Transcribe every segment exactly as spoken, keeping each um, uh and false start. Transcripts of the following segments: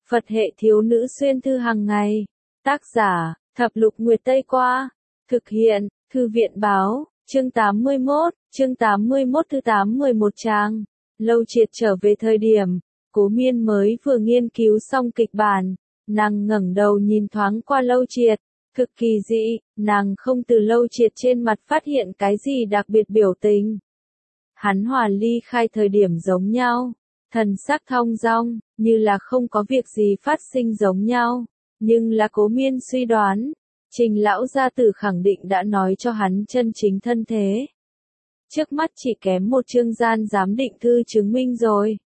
Phật hệ thiếu nữ xuyên thư hàng ngày. Tác giả, Thập Lục Nguyệt Tây Qua. Thực hiện, Thư viện Báo, chương tám mươi mốt, chương tám mươi mốt thứ tám mười một trang. Lâu Triệt trở về thời điểm, Cố Miên mới vừa nghiên cứu xong kịch bản, nàng ngẩng đầu nhìn thoáng qua Lâu Triệt, cực kỳ dị, nàng không từ Lâu Triệt trên mặt phát hiện cái gì đặc biệt biểu tình. Hắn hòa ly khai thời điểm giống nhau, thần sắc thong dong, như là không có việc gì phát sinh giống nhau, nhưng là Cố Miên suy đoán, Trình lão gia tử khẳng định đã nói cho hắn chân chính thân thế. Trước mắt chỉ kém một chương gian giám định thư chứng minh rồi.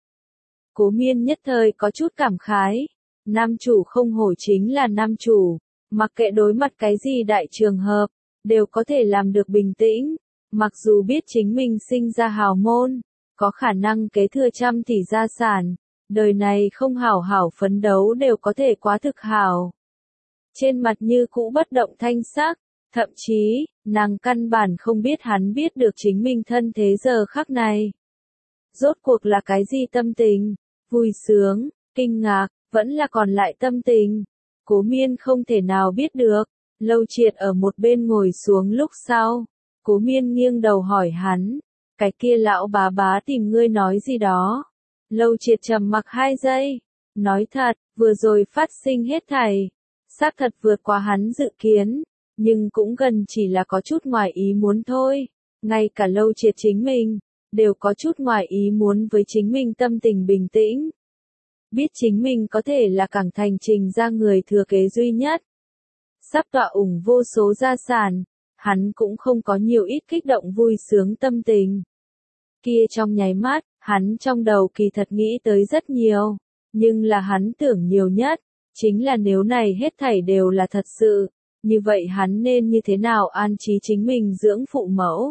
Cố Miên nhất thời có chút cảm khái, nam chủ không hổ chính là nam chủ, mặc kệ đối mặt cái gì đại trường hợp, đều có thể làm được bình tĩnh, mặc dù biết chính mình sinh ra hào môn, có khả năng kế thừa trăm tỷ gia sản, đời này không hảo hảo phấn đấu đều có thể quá thực hảo. Trên mặt như cũ bất động thanh sắc, thậm chí, nàng căn bản không biết hắn biết được chính mình thân thế giờ khắc này. Rốt cuộc là cái gì tâm tình? Vui sướng, kinh ngạc, vẫn là còn lại tâm tình. Cố Miên không thể nào biết được. Lâu Triệt ở một bên ngồi xuống lúc sau. Cố Miên nghiêng đầu hỏi hắn, cái kia lão bá bá tìm ngươi nói gì đó. Lâu Triệt trầm mặc hai giây, nói thật, vừa rồi phát sinh hết thảy, xác thật vượt qua hắn dự kiến, nhưng cũng gần chỉ là có chút ngoài ý muốn thôi. Ngay cả Lâu Triệt chính mình, đều có chút ngoài ý muốn với chính mình tâm tình bình tĩnh. Biết chính mình có thể là cảng thành Trình gia người thừa kế duy nhất. Sắp tọa ủng vô số gia sản, hắn cũng không có nhiều ít kích động vui sướng tâm tình. Kia trong nháy mắt, hắn trong đầu kỳ thật nghĩ tới rất nhiều, nhưng là hắn tưởng nhiều nhất, chính là nếu này hết thảy đều là thật sự, như vậy hắn nên như thế nào an trí chính mình dưỡng phụ mẫu.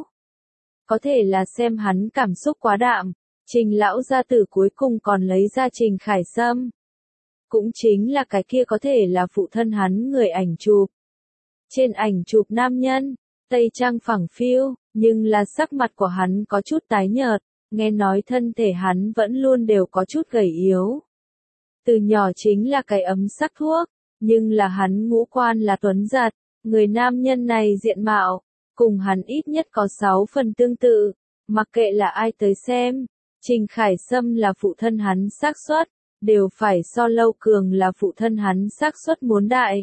Có thể là xem hắn cảm xúc quá đạm, Trình lão gia tử cuối cùng còn lấy ra Trình Khải Sâm. Cũng chính là cái kia có thể là phụ thân hắn người ảnh chụp. Trên ảnh chụp nam nhân, tây trang phẳng phiu, nhưng là sắc mặt của hắn có chút tái nhợt, nghe nói thân thể hắn vẫn luôn đều có chút gầy yếu. Từ nhỏ chính là cái ấm sắc thuốc, nhưng là hắn ngũ quan là tuấn giật, người nam nhân này diện mạo, cùng hắn ít nhất có sáu phần tương tự, mặc kệ là ai tới xem, Trình Khải Sâm là phụ thân hắn xác suất, đều phải so Lâu Cường là phụ thân hắn xác suất muốn đại.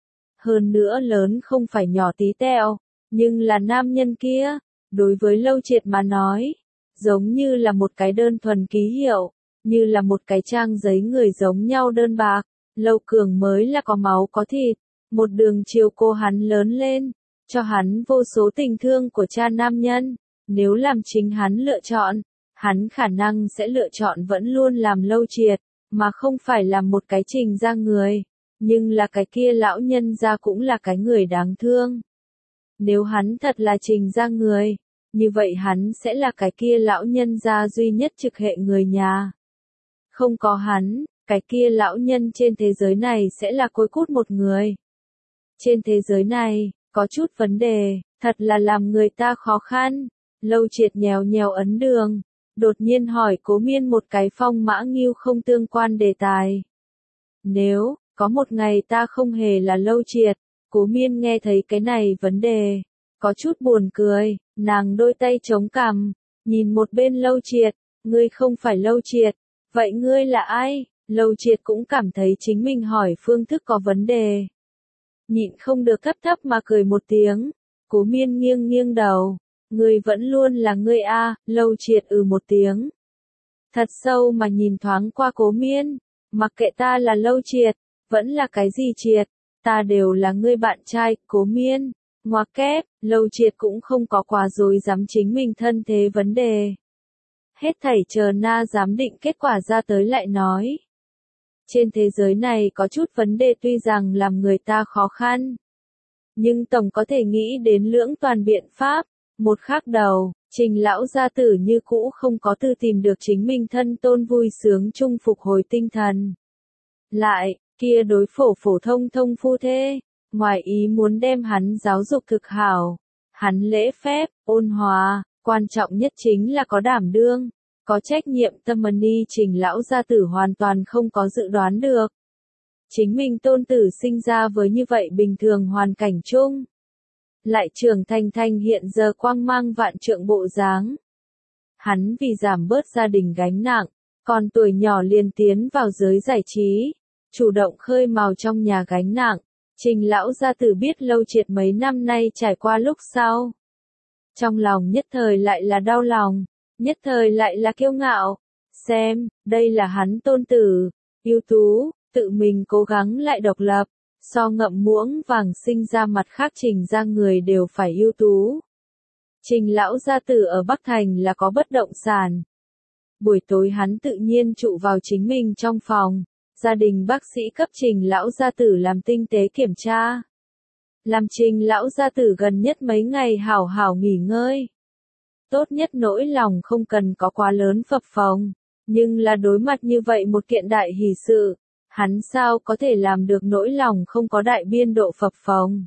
Hơn nữa lớn không phải nhỏ tí tẹo, nhưng là nam nhân kia, đối với Lâu Triệt mà nói, giống như là một cái đơn thuần ký hiệu, như là một cái trang giấy người giống nhau đơn bạc. Lâu Cường mới là có máu có thịt, một đường chiều cô hắn lớn lên, cho hắn vô số tình thương của cha nam nhân. Nếu làm chính hắn lựa chọn, hắn khả năng sẽ lựa chọn vẫn luôn làm Lâu Triệt, mà không phải làm một cái Trình gia người. Nhưng là cái kia lão nhân gia cũng là cái người đáng thương. Nếu hắn thật là Trình gia người, như vậy hắn sẽ là cái kia lão nhân gia duy nhất trực hệ người nhà. Không có hắn, cái kia lão nhân trên thế giới này sẽ là côi cút một người. Trên thế giới này, có chút vấn đề, thật là làm người ta khó khăn. Lâu Triệt nhèo nhèo ấn đường, đột nhiên hỏi Cố Miên một cái phong mã nghiêu không tương quan đề tài. Nếu, có một ngày ta không hề là Lâu Triệt, Cố Miên nghe thấy cái này vấn đề, có chút buồn cười, nàng đôi tay chống cằm, nhìn một bên Lâu Triệt, ngươi không phải Lâu Triệt, vậy ngươi là ai? Lâu Triệt cũng cảm thấy chính mình hỏi phương thức có vấn đề. Nhịn không được thấp thấp mà cười một tiếng, Cố Miên nghiêng nghiêng đầu, ngươi vẫn luôn là ngươi a. Lâu Triệt ừ một tiếng. Thật sâu mà nhìn thoáng qua Cố Miên, mặc kệ ta là Lâu Triệt, vẫn là cái gì Triệt, ta đều là ngươi bạn trai. Cố Miên, ngoặc kép, Lâu Triệt cũng không có quá dối dám chính mình thân thế vấn đề. Hết thảy chờ na giám định kết quả ra tới lại nói. Trên thế giới này có chút vấn đề tuy rằng làm người ta khó khăn, nhưng tổng có thể nghĩ đến lưỡng toàn biện pháp. Một khắc đầu, Trình lão gia tử như cũ không có tự tìm được chính mình thân tôn vui sướng chung phục hồi tinh thần. Lại, kia đối phổ phổ thông thông phu thê, ngoài ý muốn đem hắn giáo dục thực hảo. Hắn lễ phép, ôn hòa, quan trọng nhất chính là có đảm đương. Có trách nhiệm tâm ni Trình lão gia tử hoàn toàn không có dự đoán được. chính mình tôn tử sinh ra với như vậy bình thường hoàn cảnh chung. Lại trưởng thành thành hiện giờ quang mang vạn trượng bộ dáng. Hắn vì giảm bớt gia đình gánh nặng, còn tuổi nhỏ liền tiến vào giới giải trí, chủ động khơi mào trong nhà gánh nặng. Trình lão gia tử biết Lâu Triệt mấy năm nay trải qua lúc sau. Trong lòng nhất thời lại là đau lòng, nhất thời lại là kiêu ngạo. Xem, đây là hắn tôn tử, ưu tú, tự mình cố gắng lại độc lập, so ngậm muỗng vàng sinh ra mặt khác Trình ra người đều phải ưu tú. Trình lão gia tử ở Bắc Thành là có bất động sản. Buổi tối hắn tự nhiên trụ vào chính mình trong phòng, gia đình bác sĩ cấp Trình lão gia tử làm tinh tế kiểm tra. Làm Trình lão gia tử gần nhất mấy ngày hảo hảo nghỉ ngơi. Tốt nhất nỗi lòng không cần có quá lớn phập phồng, nhưng là đối mặt như vậy một kiện đại hỷ sự, hắn sao có thể làm được nỗi lòng không có đại biên độ phập phồng.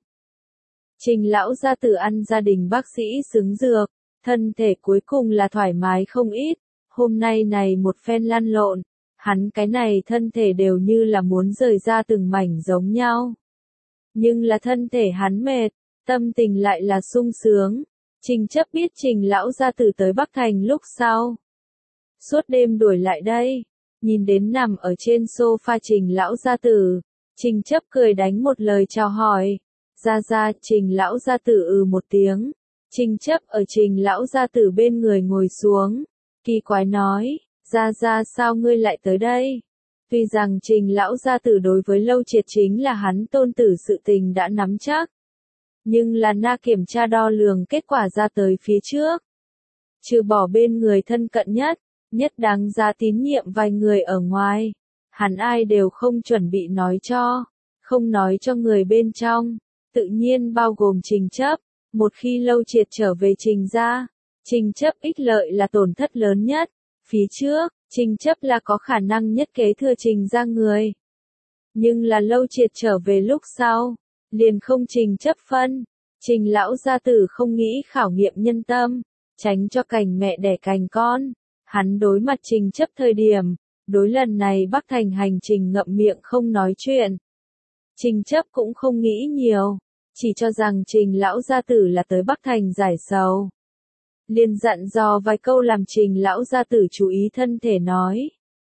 Trình lão gia tử ăn gia đình bác sĩ xứng dược, thân thể cuối cùng là thoải mái không ít, hôm nay này một phen lăn lộn, hắn cái này thân thể đều như là muốn rời ra từng mảnh giống nhau. Nhưng là thân thể hắn mệt, tâm tình lại là sung sướng. Trình chấp biết Trình lão gia tử tới Bắc Thành lúc sau. Suốt đêm đuổi lại đây, nhìn đến nằm ở trên sofa Trình lão gia tử, Trình chấp cười đánh một lời chào hỏi. Ra ra, Trình lão gia tử ừ một tiếng. Trình chấp ở Trình lão gia tử bên người ngồi xuống, kỳ quái nói, ra ra sao ngươi lại tới đây? Tuy rằng Trình lão gia tử đối với Lâu Triệt chính là hắn tôn tử sự tình đã nắm chắc, nhưng là na kiểm tra đo lường kết quả ra tới phía trước. Trừ bỏ bên người thân cận nhất, nhất đáng giá tín nhiệm vài người ở ngoài, hắn ai đều không chuẩn bị nói cho, không nói cho người bên trong, tự nhiên bao gồm Trình chấp. Một khi Lâu Triệt trở về Trình ra, Trình chấp ích lợi là tổn thất lớn nhất. Phía trước, Trình chấp là có khả năng nhất kế thừa Trình ra người. Nhưng là Lâu Triệt trở về lúc sau, liền không Trình chấp phân. Trình lão gia tử không nghĩ khảo nghiệm nhân tâm, tránh cho cành mẹ đẻ cành con. Hắn đối mặt Trình chấp thời điểm, đối lần này Bắc Thành hành trình ngậm miệng không nói chuyện. Trình chấp cũng không nghĩ nhiều, chỉ cho rằng Trình lão gia tử là tới Bắc Thành giải sầu. Liền dặn dò vài câu làm Trình lão gia tử chú ý thân thể nói.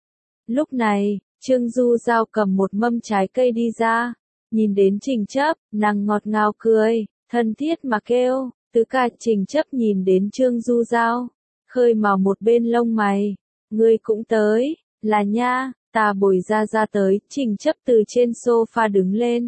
Lúc này, Trương Du Giao cầm một mâm trái cây đi ra, nhìn đến Trình chấp, nàng ngọt ngào cười, thân thiết mà kêu, tứ ca. Trình chấp nhìn đến Trương Du Giao, khơi mào một bên lông mày, ngươi cũng tới, là nha, ta bồi ra ra tới. Trình chấp từ trên sofa đứng lên.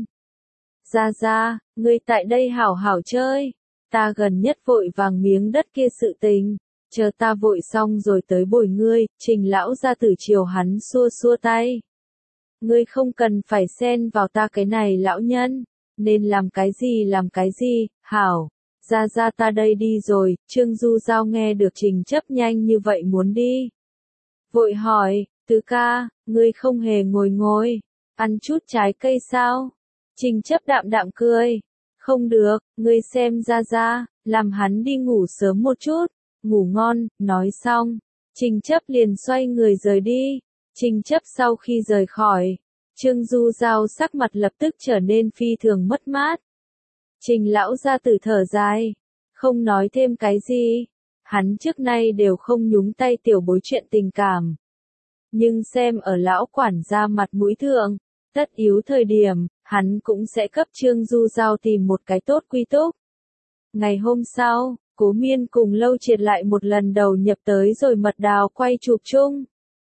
Ra ra, ngươi tại đây hảo hảo chơi, ta gần nhất vội vàng miếng đất kia sự tình, chờ ta vội xong rồi tới bồi ngươi. Trình lão gia tử chiều hắn xua xua tay. Ngươi không cần phải xen vào ta cái này lão nhân, nên làm cái gì làm cái gì, hảo, ra ra ta đây đi rồi. Trương Du Giao nghe được Trình chấp nhanh như vậy muốn đi, vội hỏi, tứ ca, ngươi không hề ngồi ngồi, ăn chút trái cây sao? Trình chấp đạm đạm cười, không được, ngươi xem ra ra, làm hắn đi ngủ sớm một chút, ngủ ngon. Nói xong, Trình chấp liền xoay người rời đi. Trình chấp sau khi rời khỏi, Trương Du Giao sắc mặt lập tức trở nên phi thường mất mát. Trình lão gia tử thở dài, không nói thêm cái gì, hắn trước nay đều không nhúng tay tiểu bối chuyện tình cảm. Nhưng xem ở lão quản gia mặt mũi thượng, tất yếu thời điểm, hắn cũng sẽ cấp Trương Du Giao tìm một cái tốt quy túc. Ngày hôm sau, Cố Miên cùng Lâu Triệt lại một lần đầu nhập tới rồi mật đào quay chụp chung.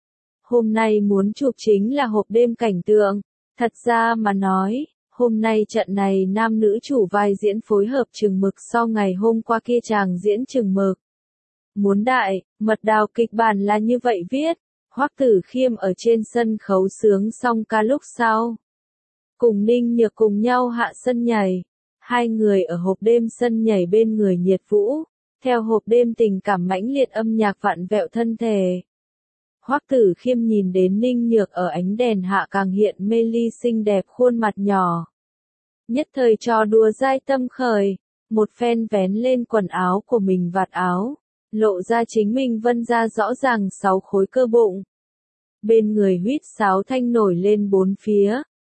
Hôm nay muốn chụp chính là hộp đêm cảnh tượng. Thật ra mà nói, hôm nay trận này nam nữ chủ vai diễn phối hợp chừng mực so ngày hôm qua kia chàng diễn chừng mực. Muốn đại, mật đào kịch bản là như vậy viết, Hoắc Tử Khiêm ở trên sân khấu sướng xong ca lúc sau. Cùng Ninh Nhược cùng nhau hạ sân nhảy. Hai người ở hộp đêm sân nhảy bên người nhiệt vũ, theo hộp đêm tình cảm mãnh liệt âm nhạc vặn vẹo thân thể. Hoắc Tử Khiêm nhìn đến Ninh Nhược ở ánh đèn hạ càng hiện mê ly xinh đẹp khuôn mặt nhỏ. Nhất thời trò đùa dai tâm khởi, một phen vén lên quần áo của mình vạt áo, lộ ra chính mình vân ra rõ ràng sáu khối cơ bụng. Bên người huýt sáo thanh nổi lên bốn phía,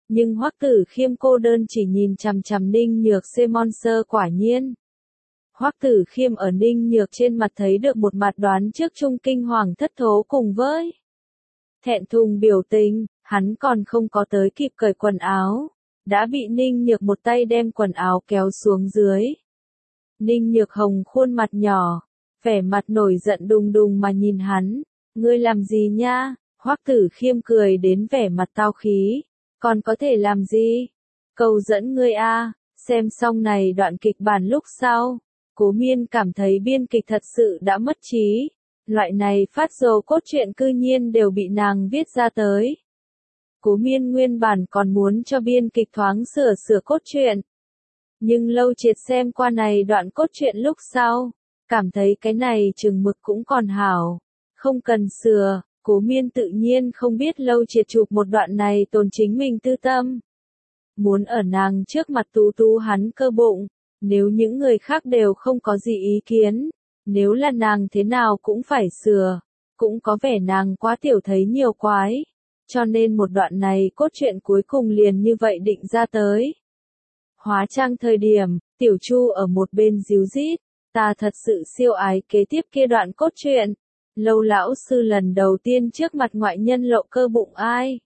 Nhưng Hoắc Tử Khiêm cô đơn chỉ nhìn chằm chằm Ninh Nhược C Monster quả nhiên. Hoắc Tử Khiêm ở Ninh Nhược trên mặt thấy được một mặt đoán trước chung kinh hoàng thất thố cùng với thẹn thùng biểu tình, hắn còn không có tới kịp cởi quần áo, đã bị Ninh Nhược một tay đem quần áo kéo xuống dưới. Ninh Nhược hồng khuôn mặt nhỏ, vẻ mặt nổi giận đùng đùng mà nhìn hắn, ngươi làm gì nha? Hoắc Tử Khiêm cười đến vẻ mặt tao khí, còn có thể làm gì? Cầu dẫn ngươi a, xem xong này đoạn kịch bản lúc sau, Cố Miên cảm thấy biên kịch thật sự đã mất trí, loại này phát dồ cốt truyện cư nhiên đều bị nàng viết ra tới. Cố Miên nguyên bản còn muốn cho biên kịch thoáng sửa sửa cốt truyện, nhưng Lâu Triệt xem qua này đoạn cốt truyện lúc sau, cảm thấy cái này chừng mực cũng còn hảo, không cần sửa. Cố Miên tự nhiên không biết Lâu Triệt chụp một đoạn này tồn chính mình tư tâm. Muốn ở nàng trước mặt tú tú hắn cơ bụng, nếu những người khác đều không có gì ý kiến, nếu là nàng thế nào cũng phải sửa, cũng có vẻ nàng quá tiểu thấy nhiều quái, cho nên một đoạn này cốt truyện cuối cùng liền như vậy định ra tới. Hóa trang thời điểm, Tiểu Chu ở một bên díu dít, ta thật sự siêu ái kế tiếp kia đoạn cốt truyện. Lâu lão sư lần đầu tiên trước mặt ngoại nhân lộ cơ bụng ai?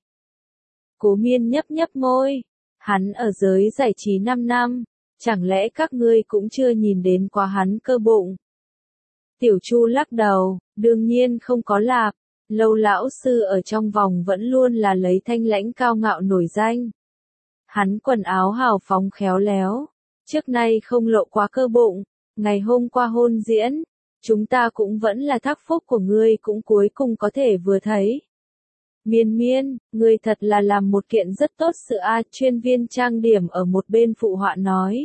Cố Miên nhấp nhấp môi, hắn ở giới giải trí năm năm, chẳng lẽ các ngươi cũng chưa nhìn đến quá hắn cơ bụng? Tiểu Chu lắc đầu, đương nhiên không có lạp, Lâu lão sư ở trong vòng vẫn luôn là lấy thanh lãnh cao ngạo nổi danh. Hắn quần áo hào phóng khéo léo, trước nay không lộ quá cơ bụng, ngày hôm qua hôn diễn. Chúng ta cũng vẫn là thác phúc của ngươi cũng cuối cùng có thể vừa thấy. Miên Miên, ngươi thật là làm một kiện rất tốt sự a, chuyên viên trang điểm ở một bên phụ họa nói.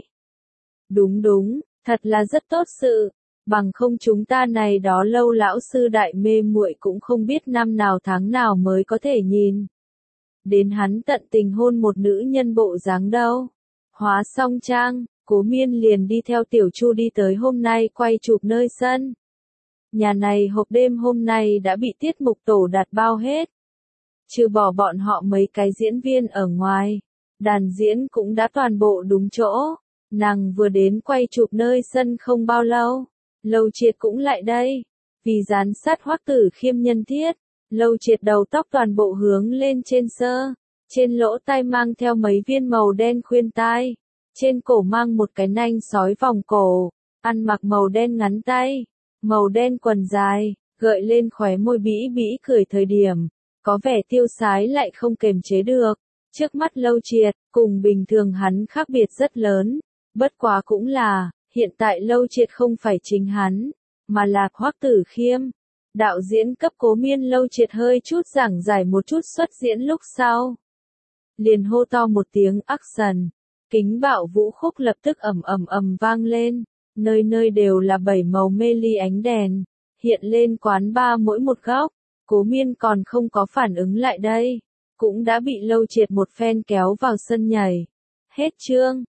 Đúng đúng, thật là rất tốt sự, bằng không chúng ta này đó Lâu lão sư đại mê muội cũng không biết năm nào tháng nào mới có thể nhìn. Đến hắn tận tình hôn một nữ nhân bộ dáng đâu. Hóa xong trang. Cố Miên liền đi theo Tiểu Chu đi tới hôm nay quay chụp nơi sân. Nhà này hộp đêm hôm nay đã bị tiết mục tổ đặt bao hết. Trừ bỏ bọn họ mấy cái diễn viên ở ngoài, đàn diễn cũng đã toàn bộ đúng chỗ. Nàng vừa đến quay chụp nơi sân không bao lâu, Lâu Triệt cũng lại đây. Vì gián sát Hoắc Tử Khiêm nhân thiết, Lâu Triệt đầu tóc toàn bộ hướng lên trên sơ, trên lỗ tai mang theo mấy viên màu đen khuyên tai. Trên cổ mang một cái nanh sói vòng cổ, ăn mặc màu đen ngắn tay, màu đen quần dài, gợi lên khóe môi bĩ bĩ cười thời điểm, có vẻ tiêu sái lại không kềm chế được. Trước mắt Lâu Triệt, cùng bình thường hắn khác biệt rất lớn, bất quá cũng là, hiện tại Lâu Triệt không phải chính hắn, mà là Hoắc Tử Khiêm. Đạo diễn cấp Cố Miên Lâu Triệt hơi chút giảng giải một chút xuất diễn lúc sau. Liền hô to một tiếng action. Kính bạo vũ khúc lập tức ầm ầm ầm vang lên, nơi nơi đều là bảy màu mê ly ánh đèn, hiện lên quán bar mỗi một góc. Cố Miên còn không có phản ứng lại đây, cũng đã bị Lâu Triệt một phen kéo vào sân nhảy. Hết chương.